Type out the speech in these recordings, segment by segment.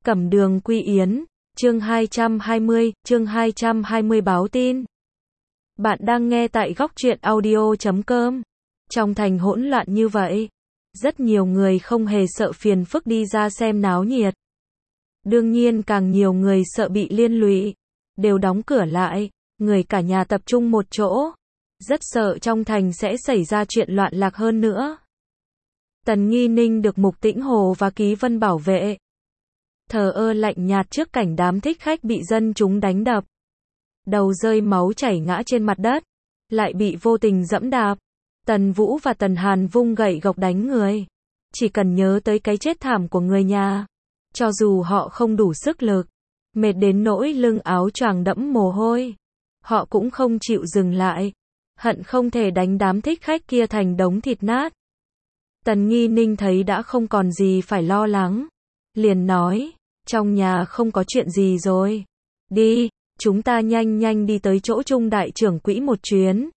Cẩm Đường Quy Yến, chương 220 báo tin. Bạn đang nghe tại góc truyện audio.com. Trong thành hỗn loạn như vậy, rất nhiều người không hề sợ phiền phức đi ra xem náo nhiệt. Đương nhiên càng nhiều người sợ bị liên lụy, đều đóng cửa lại, người cả nhà tập trung một chỗ. Rất sợ trong thành sẽ xảy ra chuyện loạn lạc hơn nữa. Tần Nghi Ninh được Mục Tĩnh Hồ và Ký Vân bảo vệ. Thờ ơ lạnh nhạt trước cảnh đám thích khách bị dân chúng đánh đập. Đầu rơi máu chảy ngã trên mặt đất, lại bị vô tình dẫm đạp. Tần Vũ và Tần Hàn vung gậy gộc đánh người. Chỉ cần nhớ tới cái chết thảm của người nhà, cho dù họ không đủ sức lực, mệt đến nỗi lưng áo choàng đẫm mồ hôi, họ cũng không chịu dừng lại, hận không thể đánh đám thích khách kia thành đống thịt nát. Tần Nghi Ninh thấy đã không còn gì phải lo lắng, liền nói, trong nhà không có chuyện gì rồi. Đi, chúng ta nhanh nhanh đi tới chỗ Trung đại trưởng quỹ một chuyến.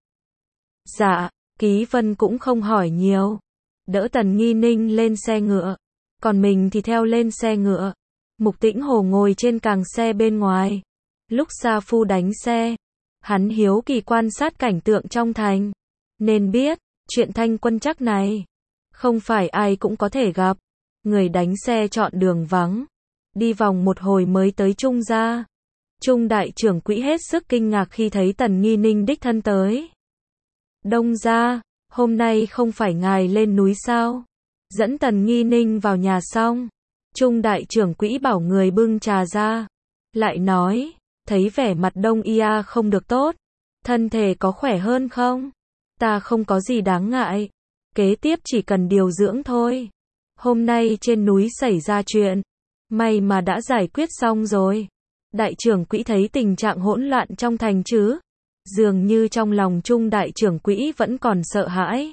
Dạ, Ký Vân cũng không hỏi nhiều, đỡ Tần Nghi Ninh lên xe ngựa, còn mình thì theo lên xe ngựa. Mục Tĩnh Hồ ngồi trên càng xe bên ngoài. Lúc Sa Phu đánh xe, hắn hiếu kỳ quan sát cảnh tượng trong thành, nên biết, chuyện Thanh Quân Trắc này, không phải ai cũng có thể gặp. Người đánh xe chọn đường vắng, đi vòng một hồi mới tới Trung gia. Trung đại trưởng quỹ hết sức kinh ngạc khi thấy Tần Nghi Ninh đích thân tới. Đông gia, hôm nay không phải ngài lên núi sao? Dẫn Tần Nghi Ninh vào nhà xong, Trung đại trưởng quỹ bảo người bưng trà ra, lại nói, thấy vẻ mặt Đông Ia không được tốt, thân thể có khỏe hơn không? Ta không có gì đáng ngại, kế tiếp chỉ cần điều dưỡng thôi. Hôm nay trên núi xảy ra chuyện, may mà đã giải quyết xong rồi. Đại trưởng quỹ thấy tình trạng hỗn loạn trong thành chứ, dường như trong lòng Trung đại trưởng quỹ vẫn còn sợ hãi.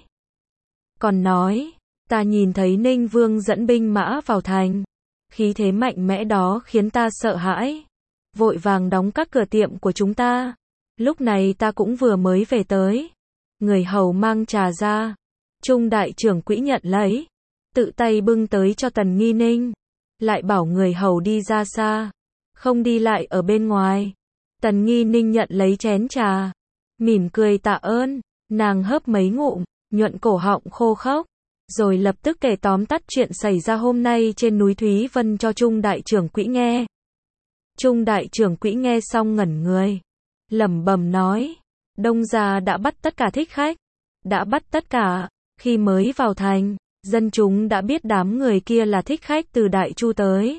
Còn nói, ta nhìn thấy Ninh Vương dẫn binh mã vào thành, khí thế mạnh mẽ đó khiến ta sợ hãi, vội vàng đóng các cửa tiệm của chúng ta. Lúc này ta cũng vừa mới về tới. Người hầu mang trà ra, Trung đại trưởng quỹ nhận lấy, tự tay bưng tới cho Tần Nghi Ninh, lại bảo người hầu đi ra xa, không đi lại ở bên ngoài. Tần Nghi Ninh nhận lấy chén trà, mỉm cười tạ ơn, nàng hớp mấy ngụm, nhuận cổ họng khô khốc, rồi lập tức kể tóm tắt chuyện xảy ra hôm nay trên núi Thúy Vân cho Trung đại trưởng quỹ nghe. Trung đại trưởng quỹ nghe xong ngẩn người, lẩm bẩm nói, Đông gia đã bắt tất cả thích khách, đã bắt tất cả. Khi mới vào thành, dân chúng đã biết đám người kia là thích khách từ Đại Chu tới,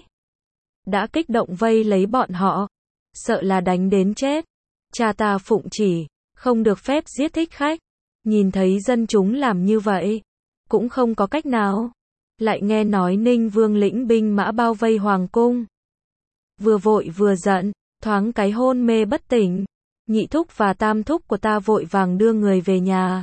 đã kích động vây lấy bọn họ, sợ là đánh đến chết. Cha ta phụng chỉ, không được phép giết thích khách. Nhìn thấy dân chúng làm như vậy, cũng không có cách nào. Lại nghe nói Ninh Vương lĩnh binh mã bao vây hoàng cung, vừa vội vừa giận, thoáng cái hôn mê bất tỉnh. Nhị thúc và tam thúc của ta vội vàng đưa người về nhà,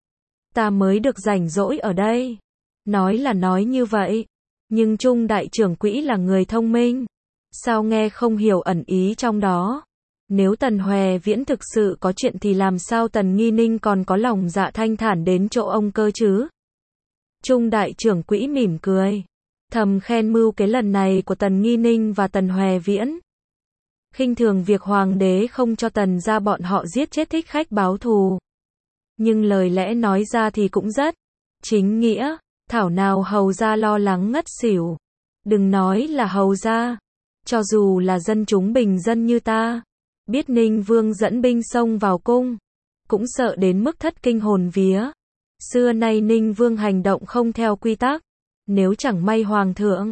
ta mới được rảnh rỗi ở đây. Nói là nói như vậy, nhưng Trung đại trưởng quỹ là người thông minh, sao nghe không hiểu ẩn ý trong đó. Nếu Tần Hòe Viễn thực sự có chuyện thì làm sao Tần Nghi Ninh còn có lòng dạ thanh thản đến chỗ ông cơ chứ? Trung đại trưởng quỹ mỉm cười, thầm khen mưu kế lần này của Tần Nghi Ninh và Tần Hòe Viễn. Khinh thường việc hoàng đế không cho Tần gia bọn họ giết chết thích khách báo thù. Nhưng lời lẽ nói ra thì cũng rất chính nghĩa, thảo nào hầu gia lo lắng ngất xỉu. Đừng nói là hầu gia, cho dù là dân chúng bình dân như ta, biết Ninh Vương dẫn binh xông vào cung, cũng sợ đến mức thất kinh hồn vía. Xưa nay Ninh Vương hành động không theo quy tắc, nếu chẳng may hoàng thượng,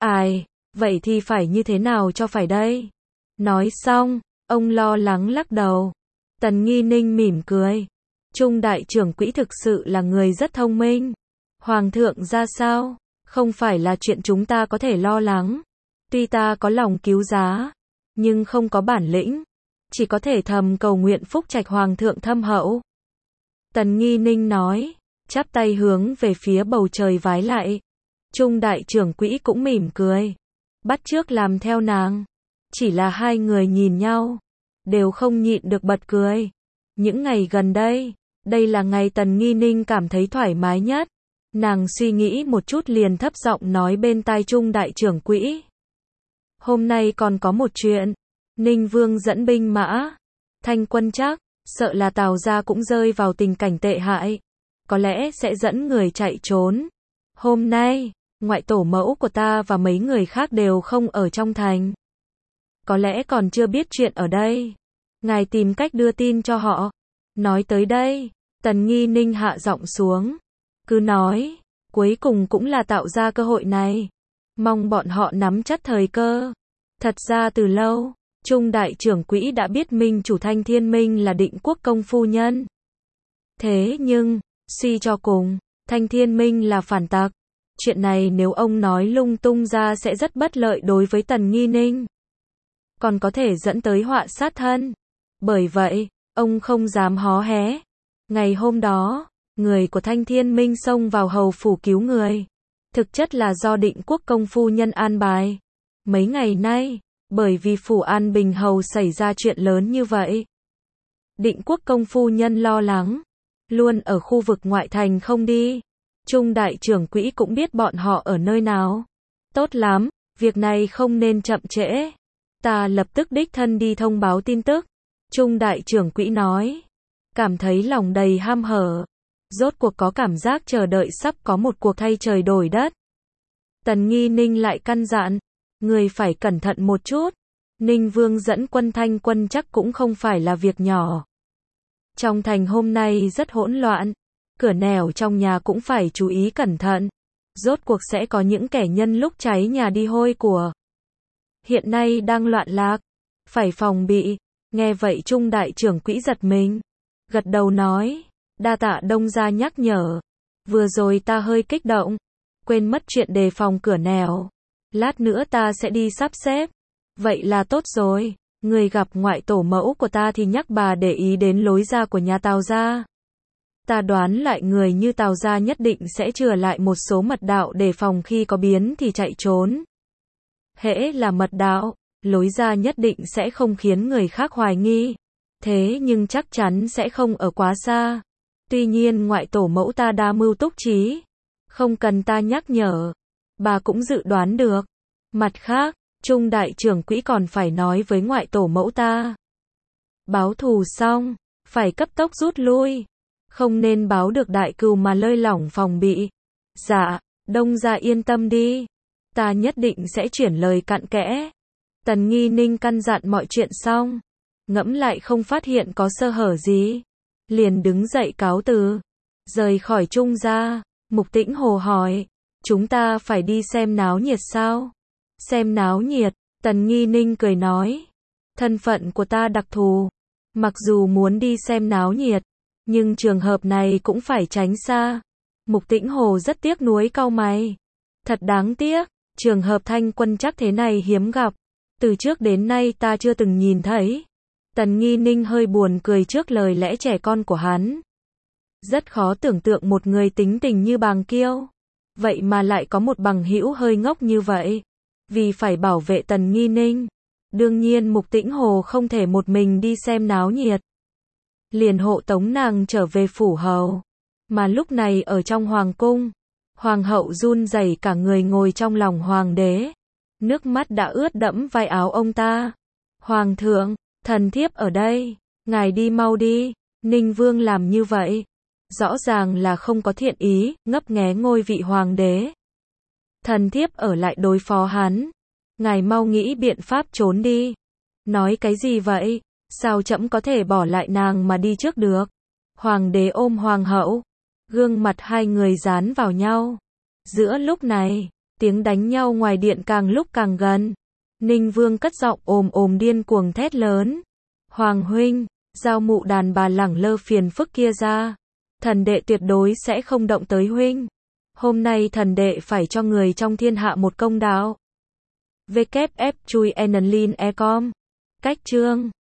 vậy thì phải như thế nào cho phải đây? Nói xong, ông lo lắng lắc đầu. Tần Nghi Ninh mỉm cười. Trung đại trưởng quỹ thực sự là người rất thông minh. Hoàng thượng ra sao, không phải là chuyện chúng ta có thể lo lắng. Tuy ta có lòng cứu giá, nhưng không có bản lĩnh, chỉ có thể thầm cầu nguyện phúc trạch hoàng thượng thâm hậu. Tần Nghi Ninh nói, chắp tay hướng về phía bầu trời vái lạy. Trung đại trưởng quỹ cũng mỉm cười, bắt chước làm theo nàng. Chỉ là hai người nhìn nhau, đều không nhịn được bật cười. Những ngày gần đây, đây là ngày Tần Nghi Ninh cảm thấy thoải mái nhất. Nàng suy nghĩ một chút liền thấp giọng nói bên tai Trung đại trưởng quỹ. Hôm nay còn có một chuyện. Ninh Vương dẫn binh mã. Thanh quân chắc, sợ là Tào gia cũng rơi vào tình cảnh tệ hại. Có lẽ sẽ dẫn người chạy trốn. Hôm nay, ngoại tổ mẫu của ta và mấy người khác đều không ở trong thành. Có lẽ còn chưa biết chuyện ở đây. Ngài tìm cách đưa tin cho họ. Nói tới đây, Tần Nghi Ninh hạ giọng xuống. Cứ nói, cuối cùng cũng là tạo ra cơ hội này. Mong bọn họ nắm chắc thời cơ. Thật ra từ lâu, Trung đại trưởng quỹ đã biết minh chủ Thanh Thiên Minh là Định Quốc công phu nhân. Thế nhưng, suy cho cùng, Thanh Thiên Minh là phản tặc. Chuyện này nếu ông nói lung tung ra sẽ rất bất lợi đối với Tần Nghi Ninh. Còn có thể dẫn tới họa sát thân. Bởi vậy, ông không dám hó hé. Ngày hôm đó, người của Thanh Thiên Minh xông vào hầu phủ cứu người. Thực chất là do Định Quốc công phu nhân an bài. Mấy ngày nay, bởi vì phủ An Bình hầu xảy ra chuyện lớn như vậy. Định Quốc công phu nhân lo lắng. Luôn ở khu vực ngoại thành không đi. Trung đại trưởng quỹ cũng biết bọn họ ở nơi nào. Tốt lắm, việc này không nên chậm trễ. Ta lập tức đích thân đi thông báo tin tức. Trung đại trưởng quỹ nói. Cảm thấy lòng đầy ham hở. Rốt cuộc có cảm giác chờ đợi sắp có một cuộc thay trời đổi đất. Tần Nghi Ninh lại căn dặn. Người phải cẩn thận một chút. Ninh Vương dẫn quân Thanh quân chắc cũng không phải là việc nhỏ. Trong thành hôm nay rất hỗn loạn. Cửa nẻo trong nhà cũng phải chú ý cẩn thận. Rốt cuộc sẽ có những kẻ nhân lúc cháy nhà đi hôi của. Hiện nay đang loạn lạc. Phải phòng bị. Nghe vậy Trung đại trưởng quỹ giật mình. Gật đầu nói. Đa tạ Đông gia nhắc nhở. Vừa rồi ta hơi kích động. Quên mất chuyện đề phòng cửa nẻo. Lát nữa ta sẽ đi sắp xếp. Vậy là tốt rồi. Người gặp ngoại tổ mẫu của ta thì nhắc bà để ý đến lối ra của nhà Tào gia. Ta đoán lại người như Tào gia nhất định sẽ chừa lại một số mật đạo để phòng khi có biến thì chạy trốn. Hễ là mật đạo, lối ra nhất định sẽ không khiến người khác hoài nghi. Thế nhưng chắc chắn sẽ không ở quá xa. Tuy nhiên ngoại tổ mẫu ta đa mưu túc trí. Không cần ta nhắc nhở. Bà cũng dự đoán được. Mặt khác, Trung đại trưởng quỹ còn phải nói với ngoại tổ mẫu ta. Báo thù xong, phải cấp tốc rút lui. Không nên báo được đại cừu mà lơi lỏng phòng bị. Dạ, Đông gia yên tâm đi. Ta nhất định sẽ chuyển lời cặn kẽ. Tần Nghi Ninh căn dặn mọi chuyện xong. Ngẫm lại không phát hiện có sơ hở gì. Liền đứng dậy cáo từ. Rời khỏi Trung gia. Mục Tĩnh Hồ hỏi. Chúng ta phải đi xem náo nhiệt sao? Xem náo nhiệt. Tần Nghi Ninh cười nói. Thân phận của ta đặc thù. Mặc dù muốn đi xem náo nhiệt. Nhưng trường hợp này cũng phải tránh xa. Mục Tĩnh Hồ rất tiếc nuối cau mày. Thật đáng tiếc. Trường hợp Thanh quân chắc thế này hiếm gặp. Từ trước đến nay ta chưa từng nhìn thấy. Tần Nghi Ninh hơi buồn cười trước lời lẽ trẻ con của hắn. Rất khó tưởng tượng một người tính tình như Bàng Kiêu. Vậy mà lại có một bằng hữu hơi ngốc như vậy. Vì phải bảo vệ Tần Nghi Ninh. Đương nhiên Mục Tĩnh Hồ không thể một mình đi xem náo nhiệt. Liền hộ tống nàng trở về phủ hầu. Mà lúc này ở trong hoàng cung. Hoàng hậu run rẩy cả người ngồi trong lòng hoàng đế. Nước mắt đã ướt đẫm vai áo ông ta. Hoàng thượng, thần thiếp ở đây. Ngài đi mau đi. Ninh Vương làm như vậy. Rõ ràng là không có thiện ý, ngấp nghé ngôi vị hoàng đế. Thần thiếp ở lại đối phó hắn. Ngài mau nghĩ biện pháp trốn đi. Nói cái gì vậy? Sao trẫm có thể bỏ lại nàng mà đi trước được? Hoàng đế ôm hoàng hậu. Gương mặt hai người dán vào nhau. Giữa lúc này, tiếng đánh nhau ngoài điện càng lúc càng gần. Ninh Vương cất giọng ồm điên cuồng thét lớn. Hoàng huynh, giao mụ đàn bà lẳng lơ phiền phức kia ra. Thần đệ tuyệt đối sẽ không động tới huynh. Hôm nay thần đệ phải cho người trong thiên hạ một công đạo. WF Chui Enlin Ecom. Cách chương